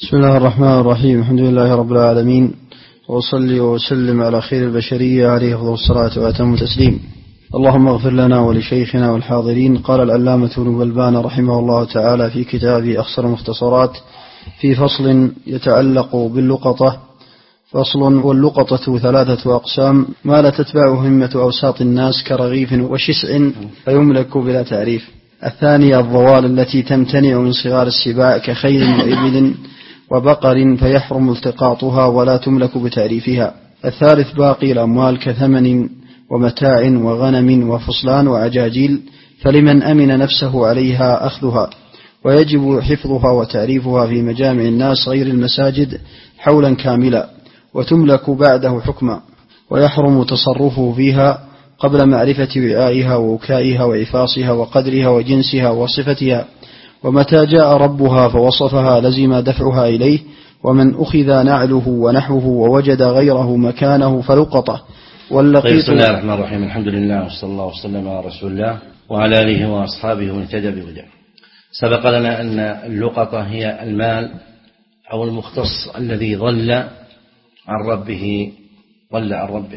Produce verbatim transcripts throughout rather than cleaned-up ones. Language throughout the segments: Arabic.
بسم الله الرحمن الرحيم. الحمد لله رب العالمين، وأصلي وأسلم على خير البشرية عليه أفضل الصلاة وأتم التسليم. اللهم اغفر لنا ولشيخنا والحاضرين. قال العلامة ابن بلبان رحمه الله تعالى في كتابه أخصر المختصرات في فصل يتعلق باللقطة: فصل: واللقطة ثلاثة أقسام: ما لا تتبعه همة أوساط الناس كرغيف وشسع فيملك بلا تعريف. الثانية الضوال التي تمتنع من صغار السباع كخيل وإبل وبقر فيحرم التقاطها ولا تملك بتعريفها. الثالث باقي الأموال كثمن ومتاع وغنم وفصلان وعجاجيل، فلمن أمن نفسه عليها أخذها، ويجب حفظها وتعريفها في مجامع الناس غير المساجد حولا كاملا، وتملك بعده حكما، ويحرم تصرفه فيها قبل معرفة وعائها ووكائها وعفاصها وقدرها وجنسها وصفتها. ومتى جاء ربها فوصفها لزم دفعها إليه، ومن أخذ نعله ونحوه ووجد غيره مكانه فلقطه. واللقيط. بسم الله الرحمن الرحيم. الحمد لله وصلى الله وسلم على رسول الله وعلى آله وأصحابه ومن اهتدى بهداه. سبق لنا أن اللقطة هي المال أو المختص الذي ضل عن ربه ضل عن ربه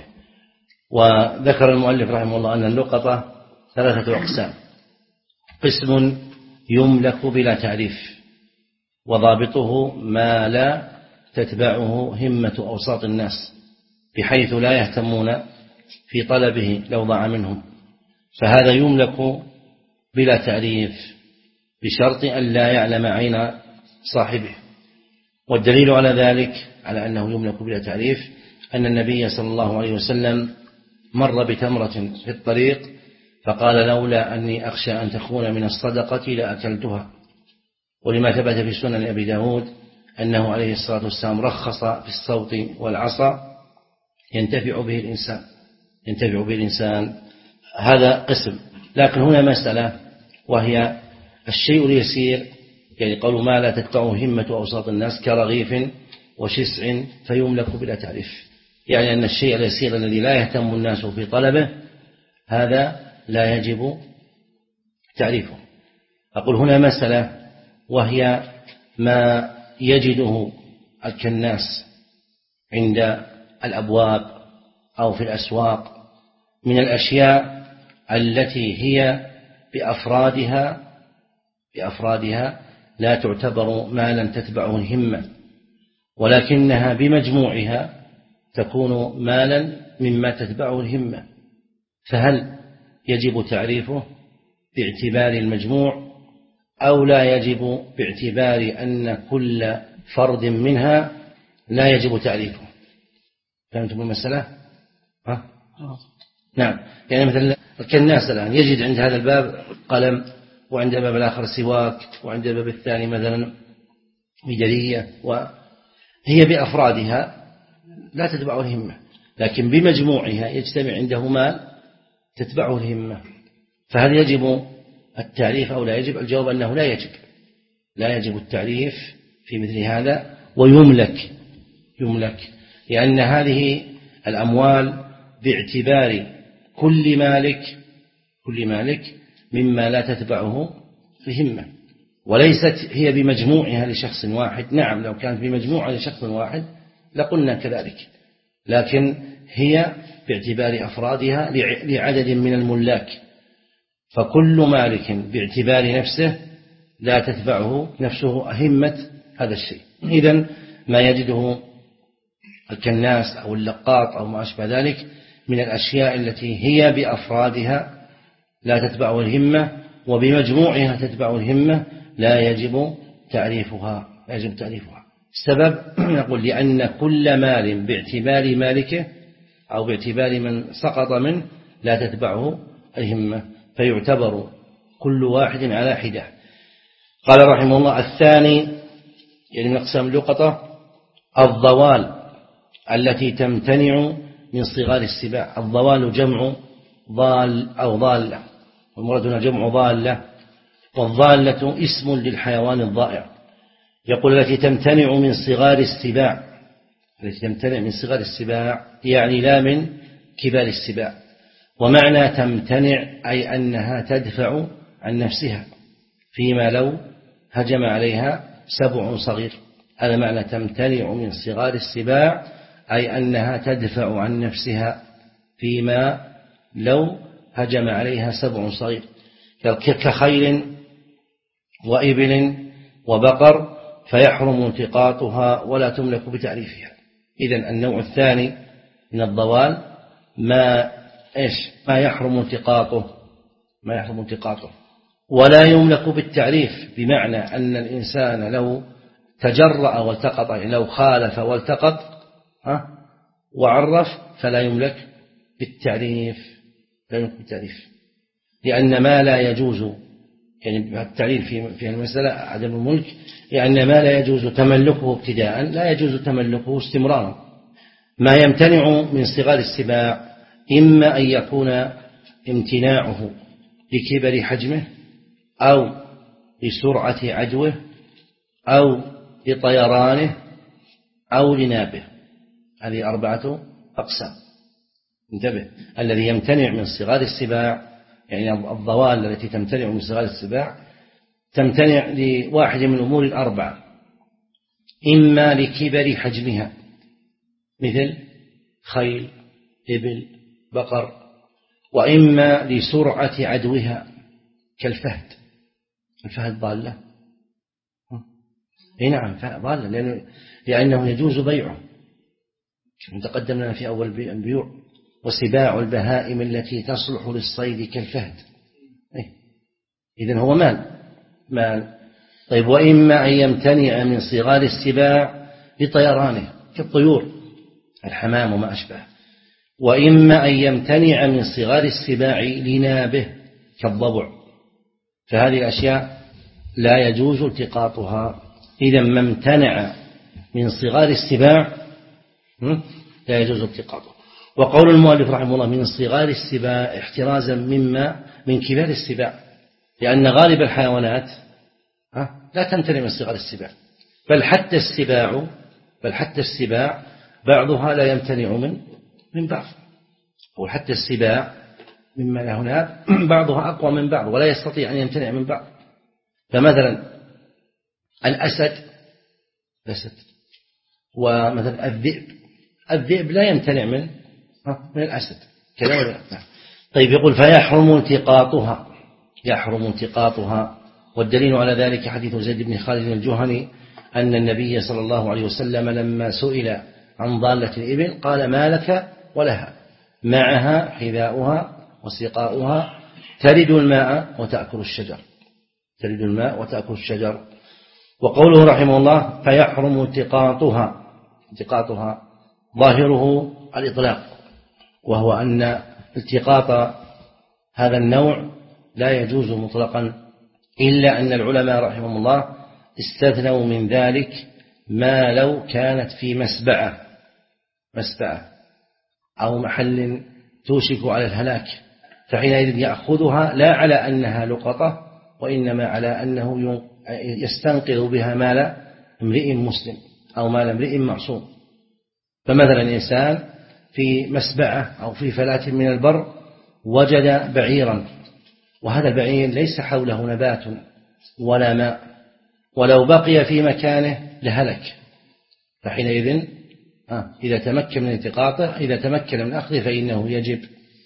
وذكر المؤلف رحمه الله أن اللقطة ثلاثة أقسام: قسم يملك بلا تعريف، وضابطه ما لا تتبعه همة أوساط الناس بحيث لا يهتمون في طلبه لو ضاع منهم، فهذا يملك بلا تعريف بشرط أن لا يعلم عين صاحبه. والدليل على ذلك على أنه يملك بلا تعريف أن النبي صلى الله عليه وسلم مر بتمرة في الطريق فقال: لولا أني أخشى أن تكون من الصدقة لأكلتها. ولما ثبت في سنن أبي داود أنه عليه الصلاة والسلام رخص في الصوت والعصا ينتفع به الإنسان ينتفع به الإنسان هذا قسم. لكن هنا مسألة، وهي الشيء اليسير، يعني قالوا ما لا تتبعه همة أوساط الناس كرغيف وشسع فيملك بلا تعريف، يعني أن الشيء اليسير الذي لا يهتم الناس في طلبه هذا لا يجب تعريفه. أقول هنا مسألة، وهي ما يجده الكناس عند الأبواب أو في الأسواق من الأشياء التي هي بأفرادها بأفرادها لا تعتبر مالا تتبعه الهمة، ولكنها بمجموعها تكون مالا مما تتبعه الهمة، فهل يجب تعريفه باعتبار المجموع أو لا يجب باعتبار أن كل فرد منها لا يجب تعريفه؟ فهمتم المسألة؟ ها؟ نعم. يعني مثلا الكناس الآن يجد عند هذا الباب قلم، وعند الباب الآخر سواك، وعند الباب الثاني مثلا ميدالية، وهي بأفرادها لا تتبعه الهمة، لكن بمجموعها يجتمع عنده مال تتبعه الهمة، فهل يجب التعريف أو لا يجب؟ الجواب أنه لا يجب لا يجب التعريف في مثل هذا، ويملك يملك لأن هذه الأموال باعتبار كل مالك كل مالك مما لا تتبعه الهمة، وليست هي بمجموعها لشخص واحد. نعم، لو كانت بمجموعها لشخص واحد لقلنا كذلك، لكن هي باعتبار أفرادها لعدد من الملاك، فكل مالك باعتبار نفسه لا تتبعه نفسه همة هذا الشيء. إذن ما يجده الكناس أو اللقاط أو ما أشبه ذلك من الأشياء التي هي بأفرادها لا تتبعه الهمة وبمجموعها تتبعه الهمة لا يجب تعريفها لا يجب تعريفها. السبب نقول لأن كل مال باعتبار مالكه أو باعتبار من سقط منه لا تتبعه الهمة، فيعتبر كل واحد على حدة. قال رحمه الله: الثاني، يعني من أقسام اللقطة، الضوال التي تمتنع من صغار السباع. الضوال جمع ضال أو ضالة، والمراد هنا جمع ضالة، والضالة اسم للحيوان الضائع. يقول التي تمتنع من صغار السباع التي تمتنع من صغار السباع يعني لا من كبار السباع. ومعنى تمتنع أي أنها تدفع عن نفسها، فيما لو هجم عليها سبع صغير هذا معنى تمتنع من صغار السباع، أي أنها تدفع عن نفسها فيما لو هجم عليها سبع صغير كخيل وإبل وبقر، فيحرم التقاطها ولا تملك بتعريفها. إذن النوع الثاني من الضوال ما إيش ما يحرم التقاطه ما يحرم التقاطه ولا يملك بالتعريف، بمعنى أن الإنسان لو تجرأ والتقط، يعني لو خالف والتقط ها وعرف فلا يملك بالتعريف لا يملك بالتعريف لأن ما لا يجوز، يعني التعريف في في المسألة عدم الملك، لأن ما لا يجوز تملكه ابتداء لا يجوز تملكه استمرارا. ما يمتنع من صغار السباع إما أن يكون امتناعه لكبر حجمه أو لسرعة عدوه أو لطيرانه أو لنابه. هذه أربعة أقسام. انتبه، الذي يمتنع من صغار السباع، يعني الضوال التي تمتنع من صغار السباع تمتنع لواحد من الأمور الأربعة: إما لكبر حجمها مثل خيل إبل بقر، وإما لسرعة عدوها كالفهد. الفهد ضالة، اي نعم ضالة، لأنه, لأنه يجوز بيعه كما تقدم لنا في أول البيوع. وسباع البهائم التي تصلح للصيد كالفهد، إذن هو مال مال طيب. وإما أن يمتنع من صغار السباع لطيرانه كالطيور الحمام وما أشبه، وإما أن يمتنع من صغار السباع لنابه كالضبع. فهذه الأشياء لا يجوز التقاطها. إذا ما امتنع من صغار السباع لا يجوز التقاطه. وقول المؤلف رحمه الله من صغار السباع احترازا مما من كبار السباع، لأن غالب الحيوانات لا تمتنع من صغار السباع، بل حتى السباع بل حتى السباع بعضها لا يمتنع من من بعض، وحتى السباع مما هنا بعضها أقوى من بعض ولا يستطيع أن يمتنع من بعض. فمثلا الأسد الأسد ومثلا الذئب الذئب لا يمتنع من من الأسد كذا ولا. طيب يقول فيحرم التقاطها يحرم التقاطها والدليل على ذلك حديث زيد بن خالد الجهني أن النبي صلى الله عليه وسلم لما سئل عن ضالة الإبل قال ما لك ولها معها حذاؤها وسقاؤها ترد الماء وتأكل الشجر ترد الماء وتأكل الشجر. وقوله رحمه الله فيحرم التقاطها التقاطها ظاهره الإطلاق، وهو أن التقاط هذا النوع لا يجوز مطلقا، إلا أن العلماء رحمهم الله استثنوا من ذلك ما لو كانت في مسبعة مسبعة أو محل توشك على الهلاك، فحينئذ يأخذها لا على أنها لقطة، وإنما على أنه يستنقذ بها مال امرئ مسلم أو مال امرئ معصوم. فمثلا إنسان في مسبعة أو في فلاة من البر وجد بعيرا، وهذا البعير ليس حوله نبات ولا ماء، ولو بقي في مكانه لهلك، فحينئذ إذا تمكن من التقاطه إذا تمكن من أخذه فإنه يجب،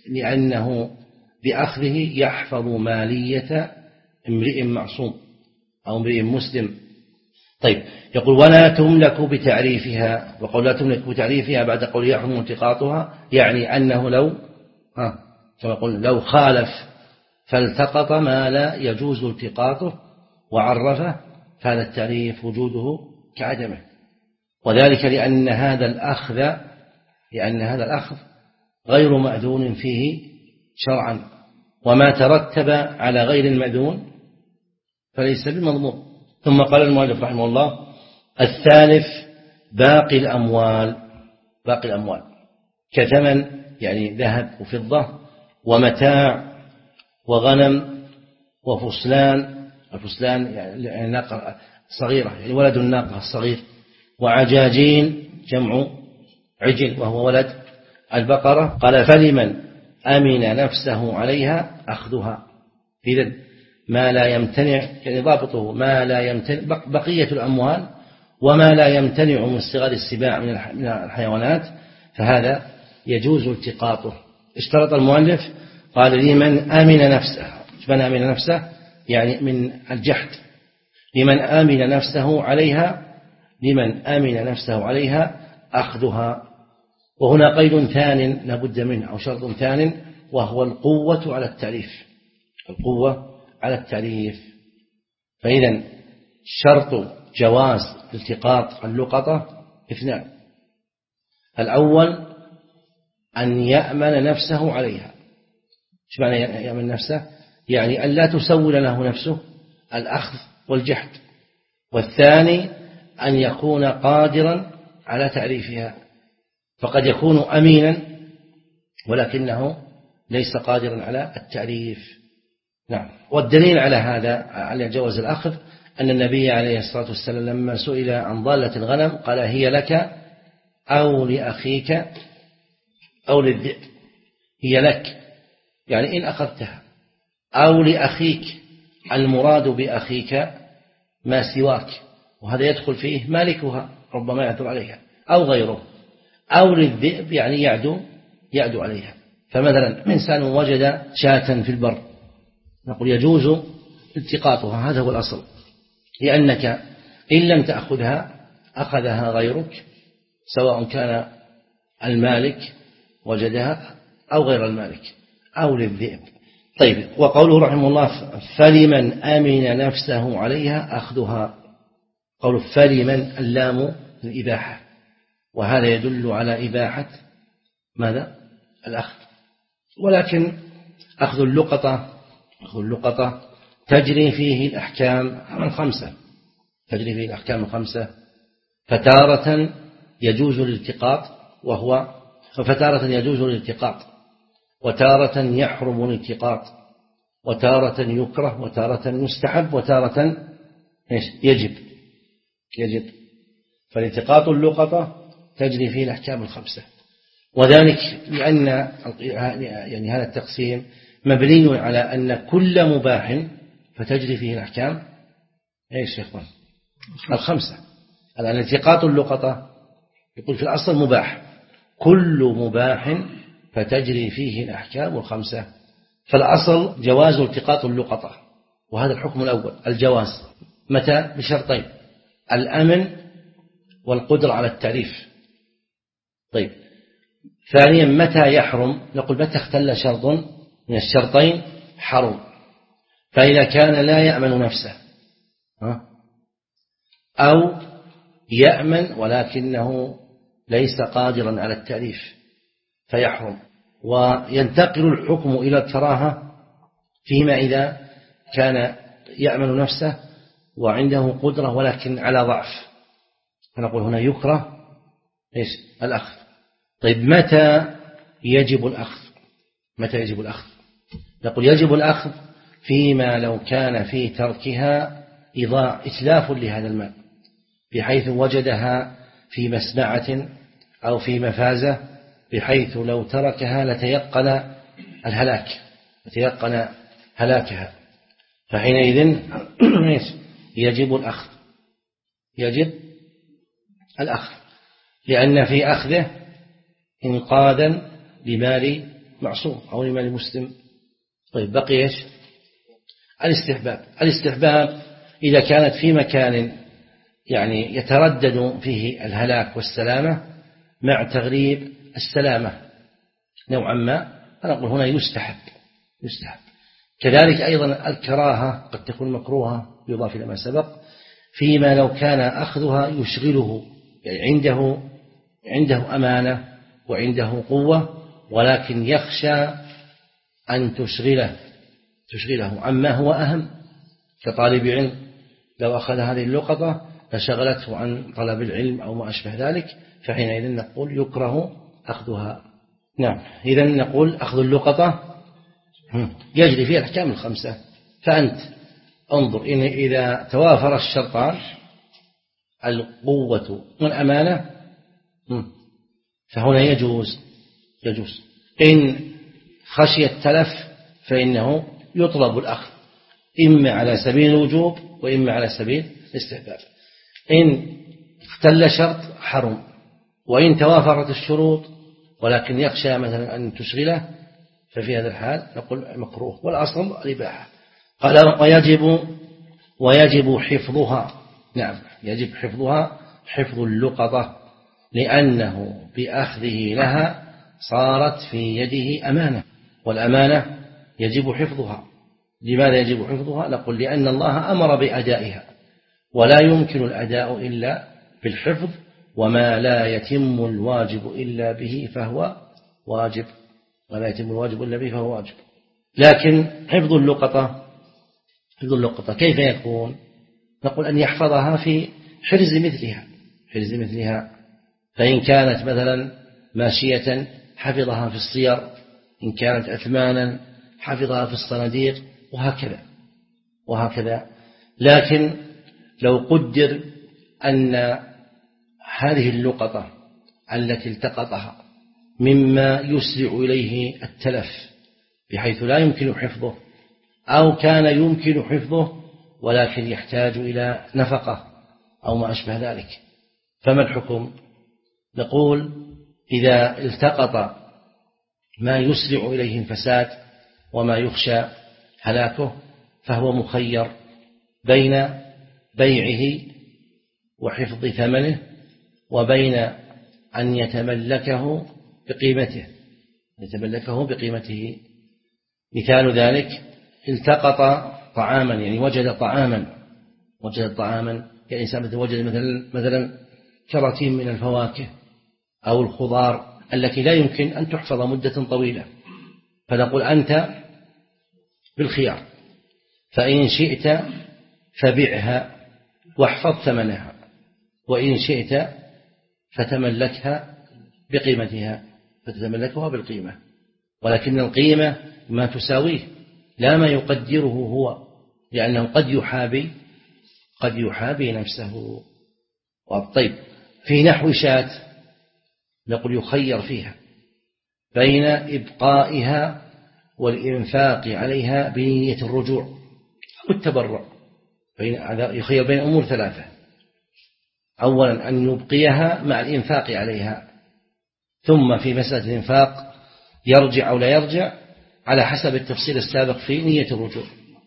لأنه بأخذه يحفظ مالية امرئ معصوم أو امرئ مسلم. طيب يقول ولا تملك بتعريفها، وقول لا تملك بتعريفها بعد قول يحرم التقاطها يعني أنه لو ها كما قلنا لو خالف فالتقط ما لا يجوز التقاطه وعرفه، فهذا التعريف وجوده كعدمه، وذلك لأن هذا الأخذ لأن هذا الأخذ غير مأذون فيه شرعا، وما ترتب على غير المأذون فليس بمضمون. ثم قال المؤلف رحمه الله الثالث باقي الأموال باقي الأموال كثمن يعني ذهب وفضة ومتاع وغنم وفصلان. الفصلان يعني ناقة صغيرة يعني ولد الناقة الصغير، وعجاجين جمع عجل وهو ولد البقرة. قال فلمن أمن نفسه عليها أخذها. إذن ما لا يمتنع يعني ضابطه ما لا يمتنع بقية الأموال وما لا يمتنع من صغار السباع من الحيوانات فهذا يجوز التقاطه. اشترط المؤلف قال لمن آمن نفسه، من آمن نفسه يعني من الجحد، لمن آمن نفسه عليها لمن آمن نفسه عليها أخذها. وهنا قيد ثان لابد منه أو شرط ثان، وهو القوة على التعريف، القوة على التعريف. فإذا شرط جواز التقاط اللقطة اثنان: الأول أن يأمن نفسه عليها. ايش معنى يأمن نفسه؟ يعني أن لا تسول له نفسه الأخذ والجحد. والثاني أن يكون قادرا على تعريفها، فقد يكون أمينا ولكنه ليس قادرا على التعريف. نعم. والدليل على هذا على جواز الأخذ أن النبي عليه الصلاة والسلام لما سئل عن ضالة الغنم قال هي لك أو لأخيك أو للذئب. هي لك يعني إن أخذتها، أو لأخيك المراد بأخيك ما سواك، وهذا يدخل فيه مالكها ربما يعثر عليها أو غيره، أو للذئب يعني يعدو يعدو عليها. فمثلا إنسان وجد شاة في البر نقول يجوز التقاطها، هذا هو الأصل، لأنك إن لم تأخذها أخذها غيرك سواء كان المالك وجدها أو غير المالك أو للذئب. طيب، وقوله رحمه الله فلمن أمن نفسه عليها أخذها، قول فلمن اللام الإباحة، وهذا يدل على إباحة ماذا؟ الأخذ. ولكن أخذ اللقطة أخذ اللقطة تجري فيه الأحكام الخمسة تجري فيه الأحكام الخمسة فتارة يجوز الالتقاط وهو فتارة يجوز الالتقاط، وتارة يحرم الالتقاط، وتارة يكره، وتارة يستحب، وتارة يجب يجب فالالتقاط اللقطة تجري فيه الأحكام الخمسة. وذلك لأن يعني هذا التقسيم مبني على أن كل مباح فتجري فيه الأحكام ايش يا اخوان؟ الخمسة. الآن التقاط اللقطة يقول في الأصل مباح، كل مباح فتجري فيه الأحكام الخمسة. فالأصل جواز التقاط اللقطة، وهذا الحكم الأول الجواز. متى؟ بشرطين: الأمن والقدرة على التعريف. طيب، ثانيا متى يحرم؟ نقول متى اختل شرط من الشرطين حرم. فإذا كان لا يأمن نفسه أو يأمن ولكنه ليس قادرا على التعريف فيحرم. وينتقل الحكم إلى الكراهة فيما إذا كان يأمن نفسه وعنده قدرة ولكن على ضعف، فنقول هنا يكره إيش؟ الأخذ. طيب، متى يجب الأخذ؟ متى يجب الأخذ؟ نقول يجب الأخذ فيما لو كان في تركها إضاع إتلاف لهذا المال، بحيث وجدها في مسمعة أو في مفازة، بحيث لو تركها لتيقن الهلاك لتيقن هلاكها، فحينئذ يجب الأخذ يجب الأخذ لأن في أخذه إنقاذا لمال معصوم أو لمال مسلم. طيب، بقي إيش؟ الاستحباب. الاستحباب إذا كانت في مكان يعني يتردد فيه الهلاك والسلامة مع تغريب السلامة نوعا ما، فنقول هنا يستحب يستحب كذلك أيضا الكراهة قد تكون مكروهة يضاف إلى ما سبق، فيما لو كان أخذها يشغله، يعني عنده عنده أمانة وعنده قوة ولكن يخشى أن تشغله تشغله عما هو أهم، كطالب علم لو أخذ هذه اللقطة فشغلته عن طلب العلم أو ما أشبه ذلك، فحينئذ نقول يكره أخذها. نعم، إذن نقول أخذ اللقطة يجري فيها الأحكام الخمسة. فأنت انظر إن إذا توافر الشرطان القوة والأمانة فهنا يجوز يجوز إن خشي التلف فإنه يطلب الأخذ إما على سبيل الوجوب وإما على سبيل الاستحباب. إن اختل شرط حرم. وإن توافرت الشروط ولكن يخشى مثلا أن تشغله ففي هذا الحال نقول مكروه، والأصل الإباحة. قال ويجب ويجب حفظها. نعم يجب حفظها حفظ اللقطة، لأنه بأخذه لها صارت في يده أمانة، والأمانة يجب حفظها. لماذا يجب حفظها؟ نقول لأن الله أمر بأدائها، ولا يمكن الأداء إلا بالحفظ، وما لا يتم الواجب إلا به فهو واجب، ولا يتم الواجب إلا به فهو واجب. لكن حفظ اللقطة حفظ اللقطة كيف يكون؟ نقول أن يحفظها في حرز مثلها حرز مثلها فإن كانت مثلا ماشية حفظها في الصير، إن كانت أثمانا حفظها في الصناديق، وهكذا وهكذا. لكن لو قدر أن هذه اللقطة التي التقطها مما يسرع إليه التلف بحيث لا يمكن حفظه، أو كان يمكن حفظه ولكن يحتاج إلى نفقة أو ما أشبه ذلك، فما الحكم؟ نقول إذا التقط ما يسرع إليه الفساد وما يخشى هلاكه فهو مخير بين بيعه وحفظ ثمنه وبين أن يتملكه بقيمته يتملكه بقيمته. مثال ذلك التقط طعاما، يعني وجد طعاما وجد طعاما يعني إنسان وجد مثلا مثلا كراتين من الفواكه أو الخضار التي لا يمكن أن تحفظ مدة طويلة، فنقول أنت بالخيار، فإن شئت فبعها واحفظ ثمنها، وإن شئت فتملكها بقيمتها فتتملكها بالقيمة، ولكن القيمة ما تساويه لا ما يقدره هو، لأنه قد يحابي قد يحابي نفسه. طيب في نحو شاة نقول يخير فيها بين إبقائها والإنفاق عليها بنية الرجوع أو التبرع، يخير بين أمور ثلاثة: أولا أن يبقيها مع الإنفاق عليها، ثم في مسألة الإنفاق يرجع أو لا يرجع على حسب التفصيل السابق في نية الرجوع،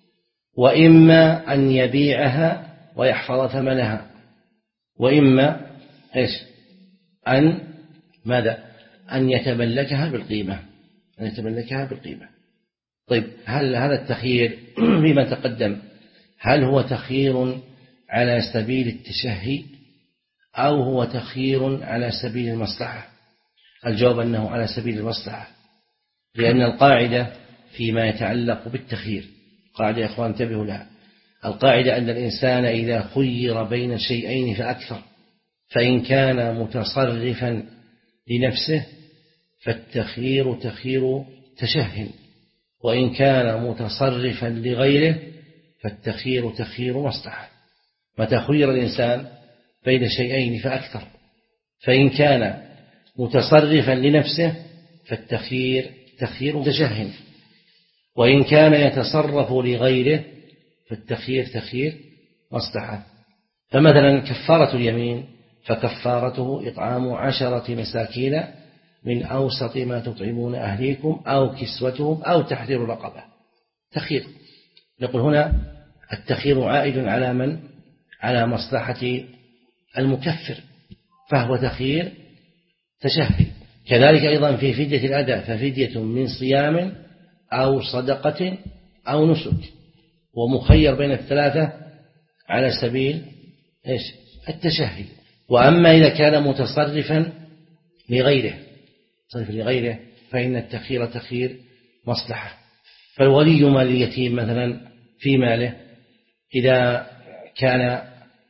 وإما أن يبيعها ويحفظ ثمنها، وإما إيش أن ماذا أن يتملكها بالقيمة أن يتملكها بالقيمة. طيب هل هذا التخيير فيما تقدم هل هو تخيير على سبيل التشهي أو هو تخيير على سبيل المصلحة؟ الجواب أنه على سبيل المصلحة، لأن القاعدة فيما يتعلق بالتخيير قاعدة يا أخوان انتبهوا لها. القاعدة أن الإنسان إذا خير بين شيئين فأكثر فإن كان متصرفا لنفسه فالتخيير تخيير تشهي، وإن كان متصرفا لغيره فالتخيير تخيير مصلحة. متى خير الإنسان بين شيئين فأكثر فإن كان متصرفا لنفسه فالتخيير تخيير تشهي، وإن كان يتصرف لغيره فالتخيير تخيير مصلحة. فمثلا كفارة اليمين فكفارته إطعام عشرة مساكين من أوسط ما تطعمون أهليكم أو كسوتهم أو تحرير رقبة، تخيير. نقول هنا التخيير عائد على من؟ على مصلحة المكفر، فهو تخيير تشهي. كذلك أيضا في فدية الأداء ففدية من صيام أو صدقة أو نسك، ومخير بين الثلاثة على سبيل إيش؟ التشهي. وأما إذا كان متصرفا لغيره متصرفا لغيره فإن التخيير تخيير مصلحة. فالولي مال اليتيم مثلا في ماله إذا كان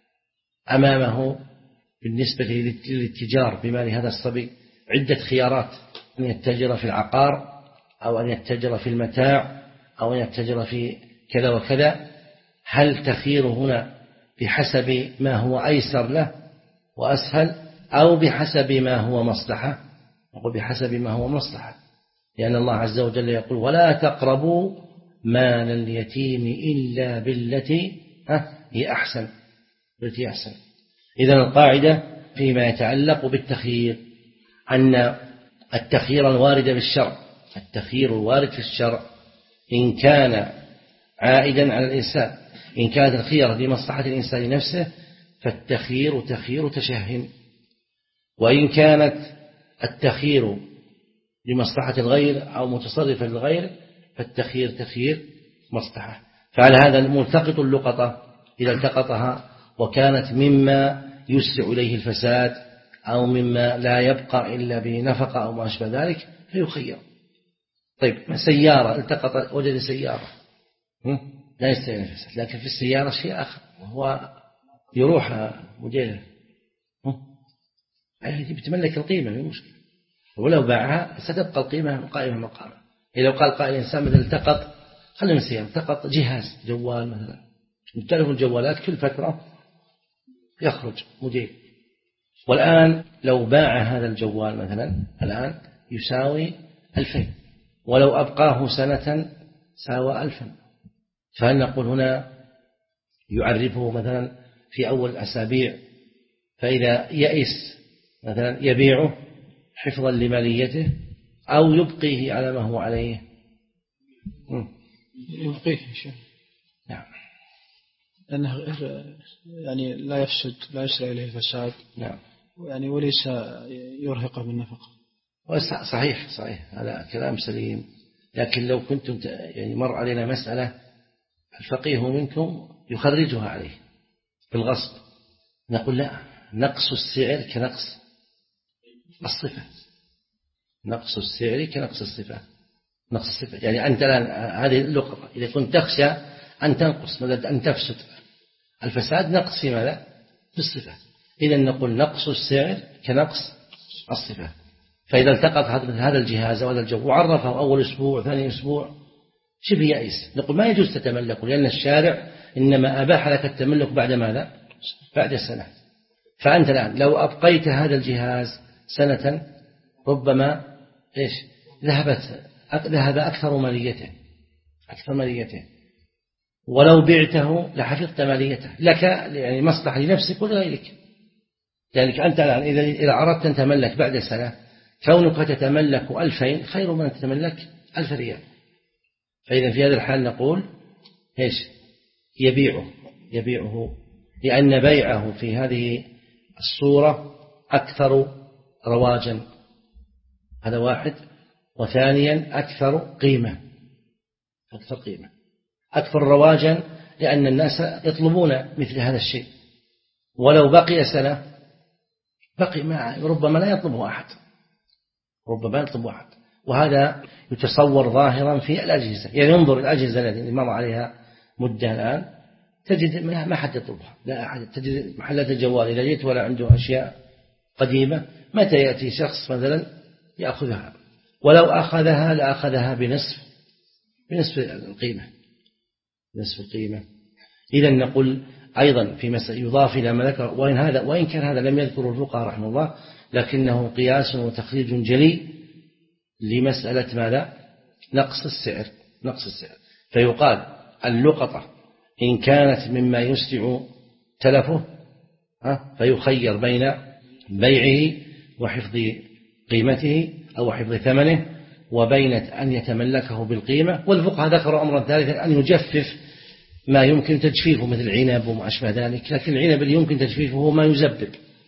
أمامه بالنسبة للاتجار بمال هذا الصبي عدة خيارات: أن يتجر في العقار أو أن يتجر في المتاع أو أن يتجر في كذا وكذا، هل تخيير هنا بحسب ما هو أيسر له وأسهل أو بحسب ما هو مصلحة؟ نقول بحسب ما هو مصلحة، لأن الله عز وجل يقول: ولا تقربوا مال اليتيم إلا بالتي هي أحسن بالتي أحسن. إذن القاعدة فيما يتعلق بالتخيير أن التخيير الوارد بالشرع التخيير الوارد في الشرع إن كان عائدا على الإنسان إن كانت الخيرة لمصلحة الإنسان نفسه فالتخيير تخيير تشهم، وإن كانت التخيير لمصلحة الغير أو متصرفة للغير فالتخيير تخيير مصلحة. فعلى هذا الملتقط اللقطة إذا التقطها وكانت مما يسرع إليه الفساد أو مما لا يبقى إلا بنفقة أو ما أشبه ذلك فيخير. طيب سيارة التقط وجد سيارة لا يستطيع الفساد، لكن في السيارة شيء آخر وهو يروح مديره يعني بتملك القيمة من مشكلة، ولو باعها ستبقى القيمة قائمة مقامة. إذا لو قال قائل إنسان مثلا التقط خلينا نسير التقط جهاز جوال مثلا مختلف الجوالات كل فترة يخرج مدير، والآن لو باع هذا الجوال مثلا الآن يساوي ألفين ولو أبقاه سنة ساوى ألفا، فهل نقول هنا يعرفه مثلا في أول الأسابيع فإذا يئس مثلا يبيعه حفظا لماليته أو يبقيه على ما هو عليه؟ يبقيه شيء نعم لأنه يعني لا يفسد لا يسرع إليه الفساد نعم يعني وليس يرهقه بالنفقة. صحيح صحيح هذا كلام سليم، لكن لو كنتم يعني مر علينا مسألة الفقيه منكم يخرجها عليه بالغصب نقول لا نقص السعر كنقص الصفة نقص السعر كنقص الصفة نقص الصفة يعني أنت الآن هذه اللقطة إذا كنت تخشى أن تنقص مثلا أن تفسد الفساد نقص في ماذا؟ في الصفة. إذا نقول نقص السعر كنقص الصفة. فإذا التقط هذا الجهاز وهذا الجو وعرفه أول أسبوع ثاني أسبوع شبه يئس نقول ما يجوز تتملكه لأن الشارع إنما أباح لك التملك بعد ماذا؟ بعد سنة. فأنت الآن لو أبقيت هذا الجهاز سنة ربما إيش ذهبت ذهب أكثر ماليته أكثر ماليته ولو بعته لحفظت ماليته لك يعني مصلحة لنفسك ولغيرك. لذلك أنت الآن إذا إذا أردت أن تتملك بعد سنة كونك تتملك ألفين خير من أن تتملك ألف ريال. فإذا في هذا الحال نقول إيش يبيعه يبيعه لأن بيعه في هذه الصورة أكثر رواجا هذا واحد، وثانيا أكثر قيمة أكثر قيمة أكثر رواجا لأن الناس يطلبون مثل هذا الشيء، ولو بقي سنة بقي ما ربما لا يطلبه أحد ربما يطلبه أحد. وهذا يتصور ظاهرا في الأجهزة يعني انظر الأجهزة التي مر عليها مدة الآن تجد ما حد يطلبها لا أحد. تجد محلات الجوال إذا جئت ولا عنده أشياء قديمة متى يأتي شخص مثلا يأخذها ولو أخذها لأخذها بنصف بنصف القيمة نصف القيمة. إذا نقول أيضا في مسألة يضاف إلى ما ذكر وإن هذا وإن كان هذا لم يذكره الفقهاء رحمه الله لكنه قياس وتخريج جلي لمسألة ماذا؟ نقص السعر نقص السعر. فيقال اللقطة إن كانت مما يسرع تلفه فيخير بين بيعه وحفظ قيمته أو حفظ ثمنه وبين أن يتملكه بالقيمة. والفقهاء ذكروا أمرا ثالثا أن يجفف ما يمكن تجفيفه مثل العنب وما أشبه ذلك، لكن العنب اللي يمكن تجفيفه هو ما يزبب.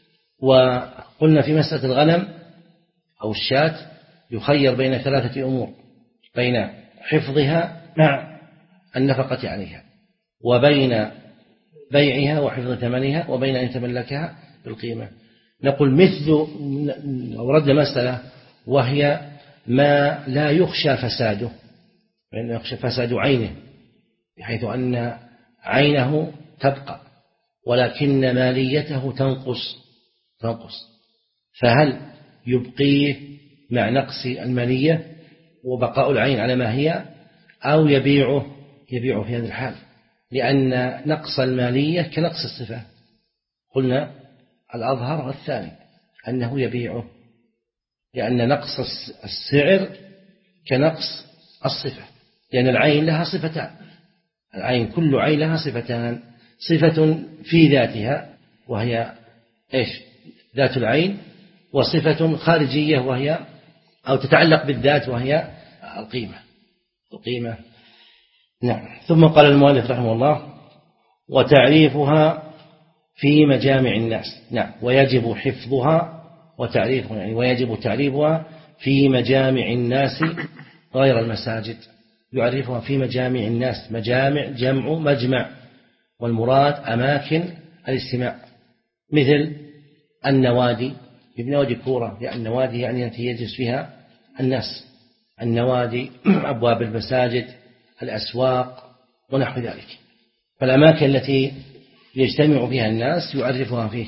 وقلنا في مسألة الغنم أو الشاة يخير بين ثلاثة أمور بين حفظها مع النفقة عليها وبين بيعها وحفظ ثمنها وبين أن يتملكها بالقيمة. نقول مثل أوردنا مسألة وهي ما لا يخشى فساده لأن يخشى فساد عينه بحيث أن عينه تبقى ولكن ماليته تنقص تنقص فهل يبقيه مع نقص المالية وبقاء العين على ما هي أو يبيعه يبيعه في هذا الحال لأن نقص المالية كنقص الصفة. قلنا الأظهر والثاني أنه يبيعه لأن نقص السعر كنقص الصفة لأن العين لها صفتان العين كل عين لها صفتان صفة في ذاتها وهي إيش ذات العين، وصفة خارجية وهي أو تتعلق بالذات وهي القيمة القيمة نعم. ثم قال المؤلف رحمه الله: وتعريفها في مجامع الناس. نعم. ويجب حفظها وتعريفها، يعني ويجب تعريفها في مجامع الناس غير المساجد. يعرفها في مجامع الناس. مجامع جمع مجمع، والمراد أماكن الاجتماع، مثل النوادي، بنوادي كورة، يعني النوادي يعني التي يجلس فيها الناس، النوادي أبواب المساجد، الأسواق ونحو ذلك. فالأماكن التي يجتمع فيها الناس يعرفها فيه.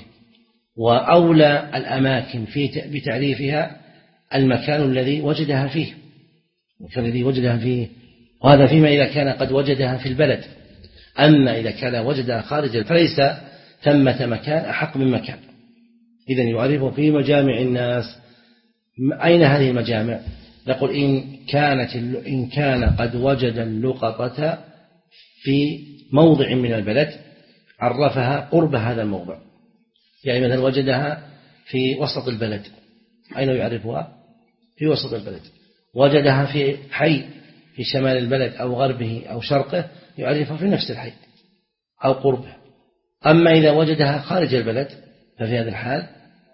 وأولى الأماكن في بتعريفها المكان الذي وجدها فيه، المكان الذي وجدها فيه، وهذا فيما إذا كان قد وجدها في البلد. أما إذا كان وجدها خارج فليس ثمة مكان أحق من مكان. إذن يعرفه في مجامع الناس. أين هذه المجامع؟ نقول إن كانت إن كان قد وجد اللقطة في موضع من البلد عرفها قرب هذا الموضع، يعني مثلا وجدها في وسط البلد، أين يعرفها؟ في وسط البلد. وجدها في حي في شمال البلد أو غربه أو شرقه، يعرفها في نفس الحي أو قربه. أما إذا وجدها خارج البلد ففي هذا الحال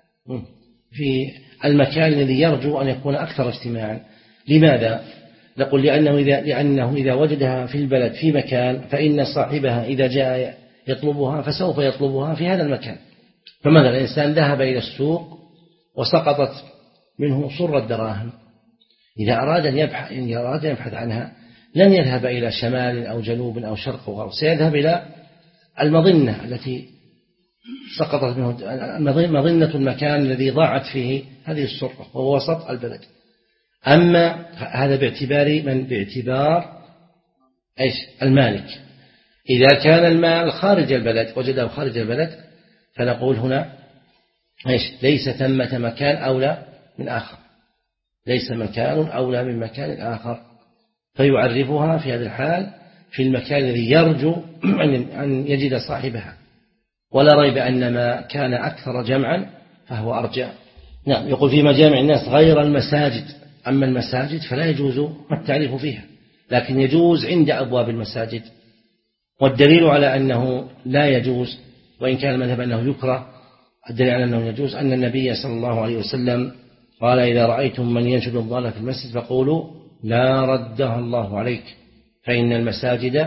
في المكان الذي يرجو أن يكون أكثر اجتماعا. لماذا؟ نقول لأنه إذا, لأنه إذا وجدها في البلد في مكان، فإن صاحبها إذا جاء يطلبها فسوف يطلبها في هذا المكان. فمثلا الإنسان ذهب إلى السوق وسقطت منه صرة دراهم، إذا أراد أن يبحث, إن أراد أن يبحث عنها لن يذهب إلى شمال أو جنوب أو شرق أو غرب، سيذهب إلى المظنة التي سقطت منه، مظنة المكان الذي ضاعت فيه هذه الصرة، وهو وسط البلد. أما هذا باعتبار من؟ باعتبار إيش؟ المالك. إذا كان المال خارج البلد، وجده خارج البلد، فنقول هنا إيش؟ ليس ثمة مكان أولى من آخر، ليس مكان أولى من مكان آخر، فيعرفها في هذا الحال في المكان الذي يرجو أن يجد صاحبها. ولا ريب أن ما كان أكثر جمعا فهو أرجى. نعم. يقول في مجامع الناس غير المساجد. أما المساجد فلا يجوز التعريف فيها، لكن يجوز عند أبواب المساجد. والدليل على أنه لا يجوز، وإن كان المذهب أنه يكره، الدليل على أنه يجوز أن النبي صلى الله عليه وسلم قال: إذا رأيتم من ينشد الضالة في المسجد فقولوا لا ردها الله عليك، فإن المساجد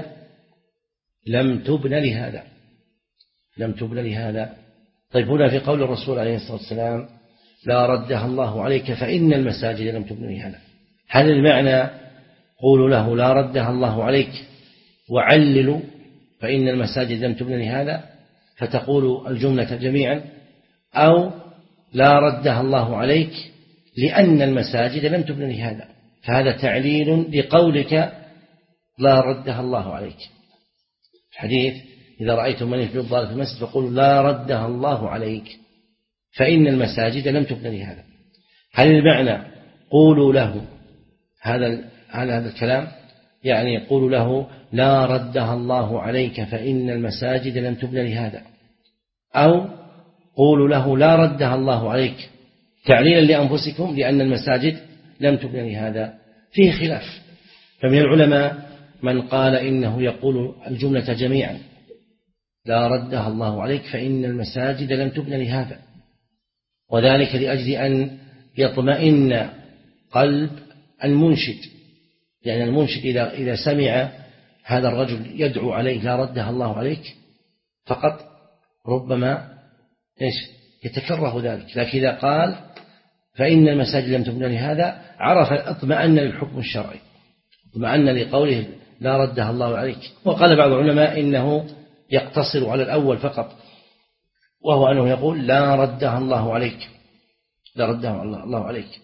لم تبن لهذا لم تبن لهذا. طيب هنا في قول الرسول عليه الصلاة والسلام لا ردها الله عليك فإن المساجد لم تبن لهذا، هل المعنى قولوا له لا ردها الله عليك وعللوا فإن المساجد لم تبن لهذا فتقول الجملة جميعا، أو لا ردها الله عليك لأن المساجد لم تبن لهذا؟ فهذا تعليل لقولك لا ردها الله عليك. الحديث: إذا رأيتم من يشد الضالة في المسجد فقولوا لا ردها الله عليك فإن المساجد لم تبن لهذا. هل المعنى قولوا له هذا هذا الكلام، يعني قولوا له لا ردها الله عليك فإن المساجد لم تبن لهذا، أو قولوا له لا ردها الله عليك تعليلا لأنفسكم لأن المساجد لم تبن لهذا؟ فيه خلاف. فمن العلماء من قال إنه يقول الجملة جميعا لا ردها الله عليك فإن المساجد لم تبن لهذا، وذلك لأجل أن يطمئن قلب المنشد. يعني المنشد إذا إذا سمع هذا الرجل يدعو عليه لا ردها الله عليك فقط ربما إيش يتكره ذلك، لكن إذا قال فإن المساجد لم تبن لهذا عرف اطمأن للحكم الشرعي، اطمأن لقوله لا ردها الله عليك. وقال بعض العلماء إنه يقتصر على الأول فقط، وهو أنه يقول لا ردها الله عليك، لا ردها الله عليك،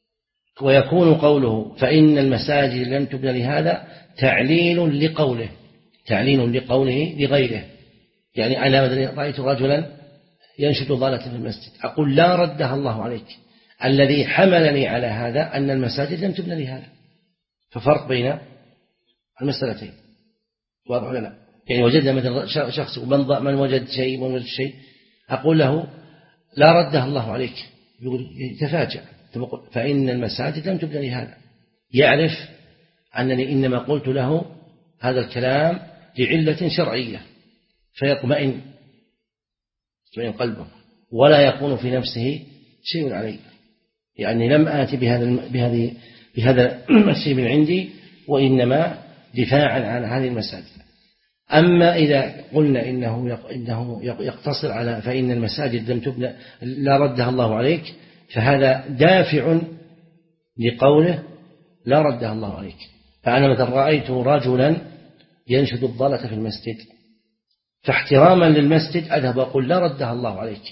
ويكون قوله فإن المساجد لم تبن لهذا تعليل لقوله تعليل لقوله لغيره. يعني أنا رأيت رجلا ينشد ضالة في المسجد، أقول لا ردها الله عليك، الذي حملني على هذا أن المساجد لم تبن لهذا. ففرق بين المسألتين، واضح ولا لا؟ يعني وجدنا مثلا شخص من وجد شيء من وجد شيء، أقول له لا ردها الله عليك، يقول يتفاجأ، فإن المساجد لم تبنى لهذا، يعرف أنني إنما قلت له هذا الكلام لعلة شرعية، فيطمئن يطمئن قلبه ولا يكون في نفسه شيء عليه، يعني لم آتي بهذا بهذه بهذا الشيء من عندي، وإنما دفاعا عن هذه المساجد. أما إذا قلنا إنه إنه يقتصر على فإن المساجد لم تبنى لا ردها الله عليك، فهذا دافع لقوله لا ردها الله عليك. فأنا مثلا رأيت رجلا ينشد الضالة في المسجد، فاحتراما للمسجد أذهب أقول لا ردها الله عليك،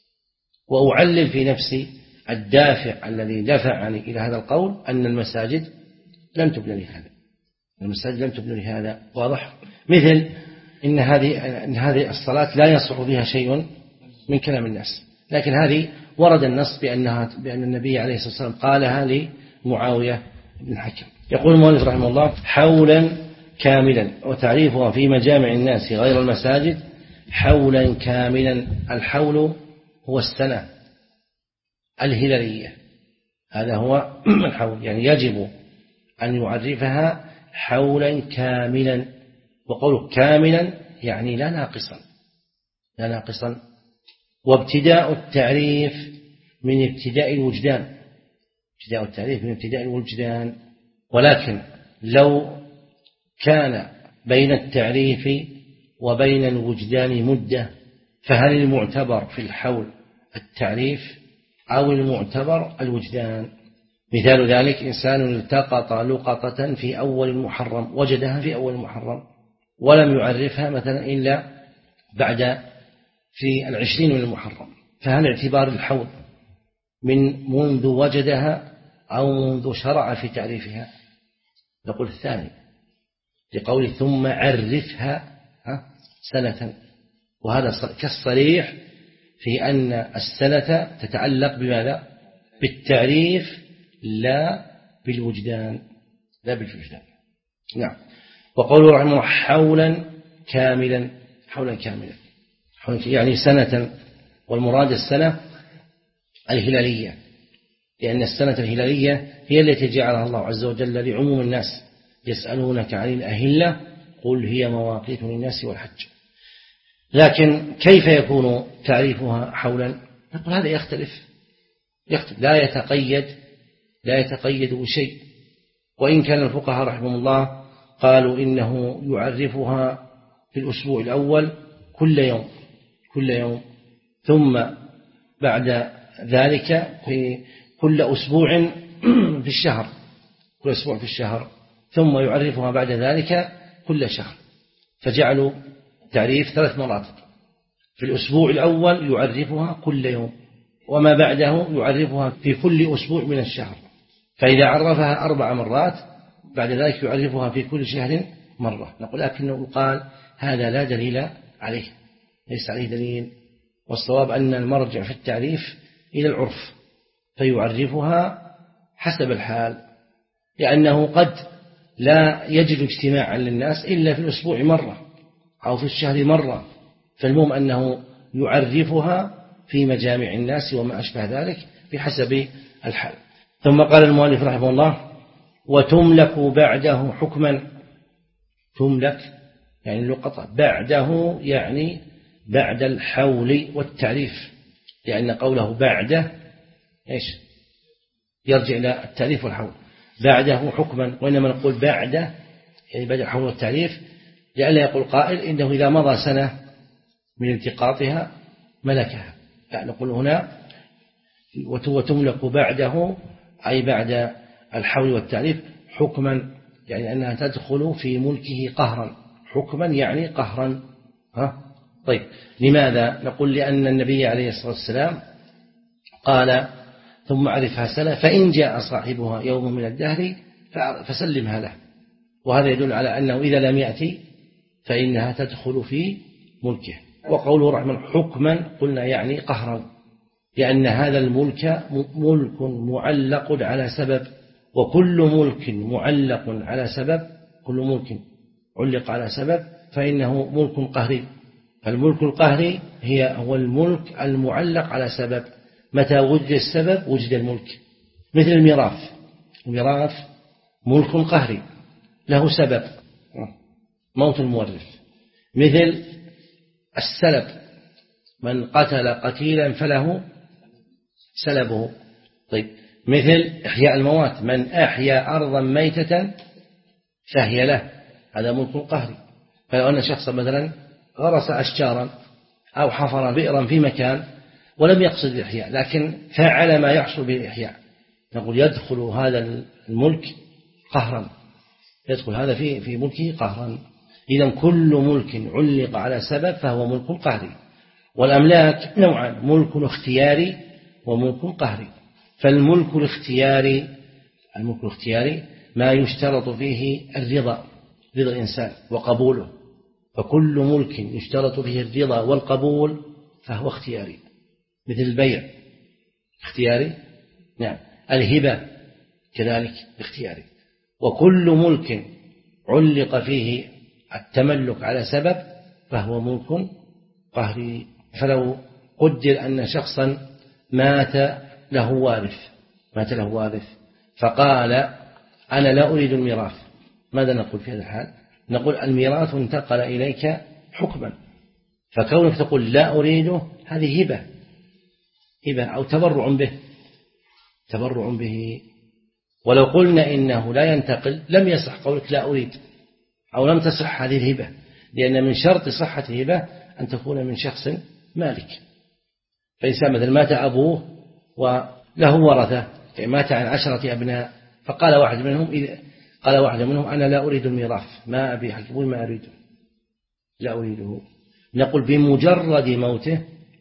وأعلل في نفسي الدافع الذي دفعني إلى هذا القول أن المساجد لم تبنى لهذا، المساجد لم تبنى لهذا. واضح؟ مثل إن هذه إن هذه الصلاة لا يصح فيها شيء من كلام الناس، لكن هذه ورد النص بأنها بأن النبي عليه الصلاة والسلام قالها لمعاوية بن الحكم. يقول المؤلف رحمه الله: حولا كاملا، وتعريفها في مجامع الناس غير المساجد حولا كاملا. الحول هو السنة الهلالية، هذا هو الحول، يعني يجب أن يعرفها حولا كاملا. وقوله كاملا يعني لا ناقصا، لا ناقصا. وابتداء التعريف من ابتداء الوجدان، ابتداء التعريف من ابتداء الوجدان. ولكن لو كان بين التعريف وبين الوجدان مدة، فهل المعتبر في الحول التعريف أو المعتبر الوجدان؟ مثال ذلك: إنسان التقط لقطة في أول المحرم، وجدها في أول المحرم ولم يعرفها مثلا إلا بعد في العشرين من المحرم، فهل اعتبار الحول من منذ وجدها أو منذ شرع في تعريفها؟ نقول الثاني، لقول ثم عرفها سنة، وهذا كالصريح في أن السنة تتعلق بماذا؟ بالتعريف لا بالوجدان، لا بالوجدان. نعم. وقوله رحمه الله: حولا كاملا، حولا كاملا يعني سنة، والمراد السنة الهلالية، لأن السنة الهلالية هي التي جعلها الله عز وجل لعموم الناس. يسألونك عن الأهلة قل هي مواقيت للناس والحج. لكن كيف يكون تعريفها حولا؟ نقول هذا يختلف، يختلف لا يتقيد لا يتقيد بشيء. وإن كان الفقهاء رحمهم الله قالوا إنه يعرفها في الأسبوع الأول كل يوم كل يوم ثم بعد ذلك في كل أسبوع في الشهر كل أسبوع في الشهر ثم يعرفها بعد ذلك كل شهر، فجعلوا تعريف ثلاث مرات: في الأسبوع الأول يعرفها كل يوم، وما بعده يعرفها في كل أسبوع من الشهر، فإذا عرفها أربع مرات بعد ذلك يعرفها في كل شهر مرة. نقول لكنه قال هذا لا دليل عليه، ليس عليه دليل، والصواب أن المرجع في التعريف إلى العرف، فيعرفها حسب الحال، لأنه قد لا يجد اجتماعا للناس إلا في الأسبوع مرة أو في الشهر مرة، فالمهم أنه يعرفها في مجامع الناس وما أشبه ذلك بحسب الحال. ثم قال المؤلف رحمه الله: وتملك بعده حكما. تملك يعني اللقطة، بعده يعني بعد الحول والتعريف، لأن قوله بعده إيش يرجع إلى التعريف والحول. بعده حكما، وإنما نقول بعده يعني بعد الحول والتعريف، لأن يقول قائل إنه إذا مضى سنة من التقاطها ملكها، لا، نقول هنا وتملك بعده أي بعد الحول والتعريف حكما، يعني أنها تدخل في ملكه قهرا. حكما يعني قهرا. ها؟ طيب، لماذا؟ نقول لأن النبي عليه الصلاة والسلام قال: ثم عرفها سنة، فإن جاء صاحبها يوم من الدهر فسلمها له. وهذا يدل على أنه إذا لم يأتي فإنها تدخل في ملكه. وقوله رحمه حكما قلنا يعني قهرا، لأن هذا الملك ملك معلق على سبب، وكل ملك معلق على سبب كل ملك علق على سبب فإنه ملك قهري. الملك القهري هي هو الملك المعلق على سبب، متى وجد السبب وجد الملك. مثل الميراث، الميراث ملك قهري له سبب، موت المورث. مثل السلب، من قتل قتيلا فله سلبه. طيب، مثل إحياء الموات، من أحيا أرضا ميتة فهي له، هذا ملك قهري. فلو أن شخصا مثلا غرس أشجارا أو حفر بئرا في مكان ولم يقصد الإحياء، لكن فعل ما يحصل به الإحياء، نقول يدخل هذا الملك قهرا، يدخل هذا في في ملكه قهرا. إذن كل ملك علق على سبب فهو ملك قهري. والأملاك نوعان، ملك اختياري وملك قهري. فالملك الاختياري الملك الاختياري ما يشترط فيه الرضا، رضا الإنسان وقبوله، فكل ملك يشترط فيه الرضا والقبول فهو اختياري. مثل البيع اختياري، نعم. الهبة كذلك اختياري. وكل ملك علق فيه التملك على سبب فهو ملك قهري. فلو قدر أن شخصا مات له وارث مات له وارث فقال أنا لا أريد الميراث، ماذا نقول في هذا الحال؟ نقول الميراث انتقل إليك حكما، فكونك تقول لا أريده هذه هبة هبة أو تبرع به تبرع به. ولو قلنا إنه لا ينتقل لم يصح قولك لا أريد، أو لم تصح هذه الهبة، لأن من شرط صحة الهبة أن تكون من شخص مالك. فإنسان مثل مات أبوه وله ورثة، مات عن عشرة أبناء، فقال واحد منهم قال واحد منهم أنا لا أريد الميراث، ما أبي حكبون ما أريده، لا أريده. نقول بمجرد موته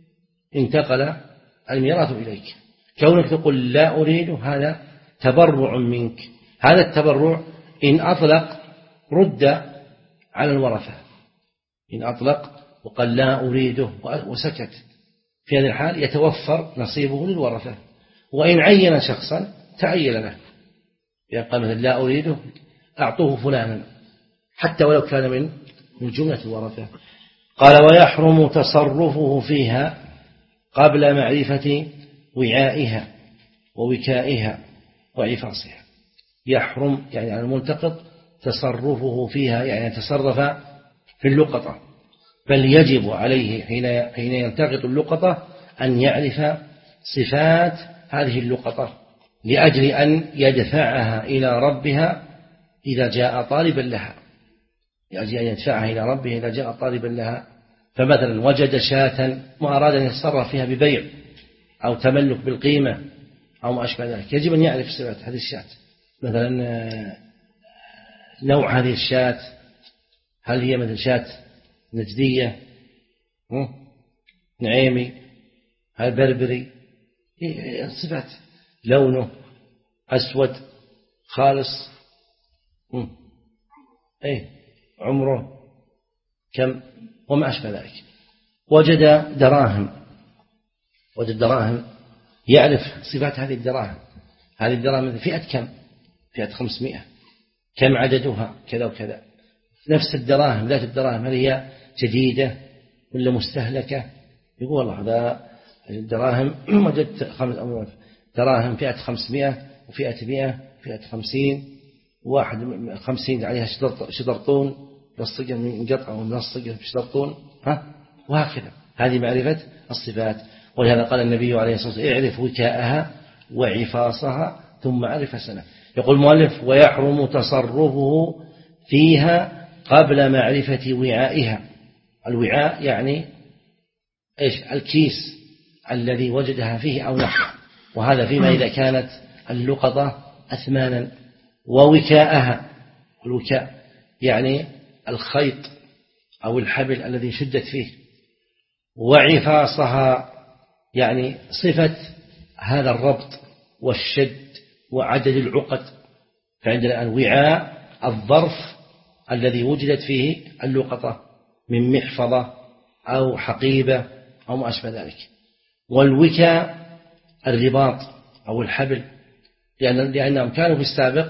انتقل الميراث إليك. كونك تقول لا أريده هذا تبرع منك. هذا التبرع إن أطلق رد على الورثة، إن أطلق وقال لا أريده وسكت، في هذا الحال يتوفر نصيبه للورثة. وإن عين شخصا تعين له، يعني قال مثلا لا أريده أعطوه فلانا حتى ولو كان من من جملة الورثة. قال ويحرم تصرفه فيها قبل معرفة وعائها ووكائها وعفاصها. يحرم يعني على الملتقط تصرفه فيها، يعني يتصرف في اللقطة، بل يجب عليه حين حين يلتقط اللقطة أن يعرف صفات هذه اللقطة لأجل أن يدفعها إلى ربها إذا جاء طالبا لها، لأجل أن يدفعها إلى ربها إذا جاء طالبا لها. فمثلا وجد شاة وأراد أن يتصرف فيها ببيع أو تملك بالقيمة أو ما أشبه ذلك، يجب أن يعرف صفات هذه الشاة. مثلا نوع هذه الشاة، هل هي مثل شاة نجدية، نعيمي، هل بربري، صفات، لونه أسود خالص، أي عمره كم وما أشبه ذلك. وجد دراهم وجد دراهم يعرف صفات هذه الدراهم، هذه الدراهم فئة كم؟ فئة خمسمائة، كم عددها كذا وكذا. نفس الدراهم ذات الدراهم هل هي جديدة ولا مستهلكة؟ يقول والله هذا الدراهم وجدت خمس أمور، دراهم فئة خمسمائة وفئة مئة فئة خمسين، واحد خمسين عليها شدرطون لصقة من قطعة وملصقة بشدرطون، ها وهكذا. هذه معرفة الصفات. ولهذا قال النبي عليه الصلاة والسلام اعرف وكاءها وعفاصها ثم اعرف سنة. يقول المؤلف ويحرم تصرفه فيها قبل معرفة وعائها. الوعاء يعني إيش؟ الكيس الذي وجدها فيه أو نحوه، وهذا فيما إذا كانت اللقطة أثمانا. ووكاءها، الوكاء يعني الخيط أو الحبل الذي شدت فيه. وعفاصها يعني صفة هذا الربط والشد وعدد العقد. فعندنا الآن وعاء الظرف الذي وجدت فيه اللقطة من محفظة أو حقيبة أو ما أشبه ذلك. والوكاء الرباط أو الحبل، لأن لأنهم كانوا في السابق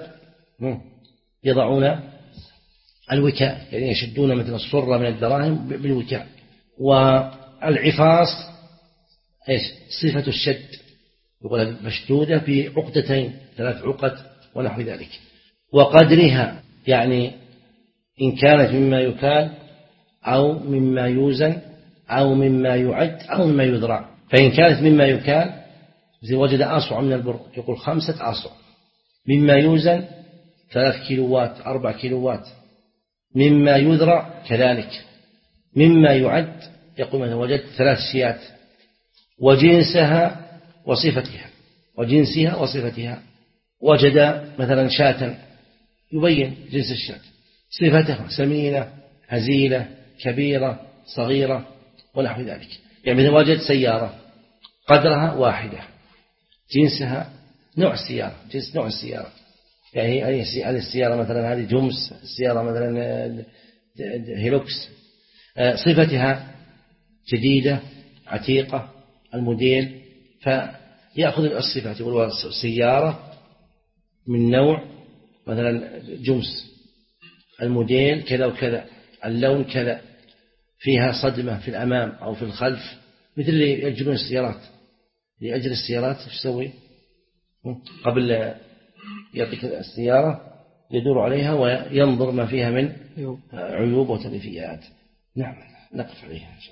يضعون الوكاء، يعني يشدون مثل الصرة من الدراهم بالوكاء، والعفاص إيش صفة الشد، يقول مشدودة بعقدتين ثلاث عقد ونحو ذلك. وقدرها يعني إن كانت مما يكال أو مما يوزن أو مما يعد أو مما يذرع. فإن كانت مما يكال إذا وجد أصع من البر يقول خمسة أصع. مما يوزن ثلاث كيلوات أربع كيلوات. مما يذرع كذلك. مما يعد يقول مثلا وجدت ثلاث شيات. وجنسها وصفتها وجنسها وصفتها. وجد مثلا شاة يبين جنس الشاة صفتها سمينة هزيلة كبيرة صغيرة ونحو ذلك. يعني مثلا وجد سيارة قدرها واحدة جنسها نوع السيارة جنس نوع السيارة. يعني هذه السيارة مثلا هذه جمس السيارة مثلا هيلوكس. صفتها جديدة عتيقة الموديل. فيأخذ الصفات يقول سيارة من نوع مثلا جمس الموديل كذا وكذا اللون كذا فيها صدمة في الأمام أو في الخلف مثل اللي يأجرون السيارات. لأجل السيارات ايش يسوي قبل يعطيك السيارة يدور عليها وينظر ما فيها من عيوب وتلفيات. نعم نقف عليها.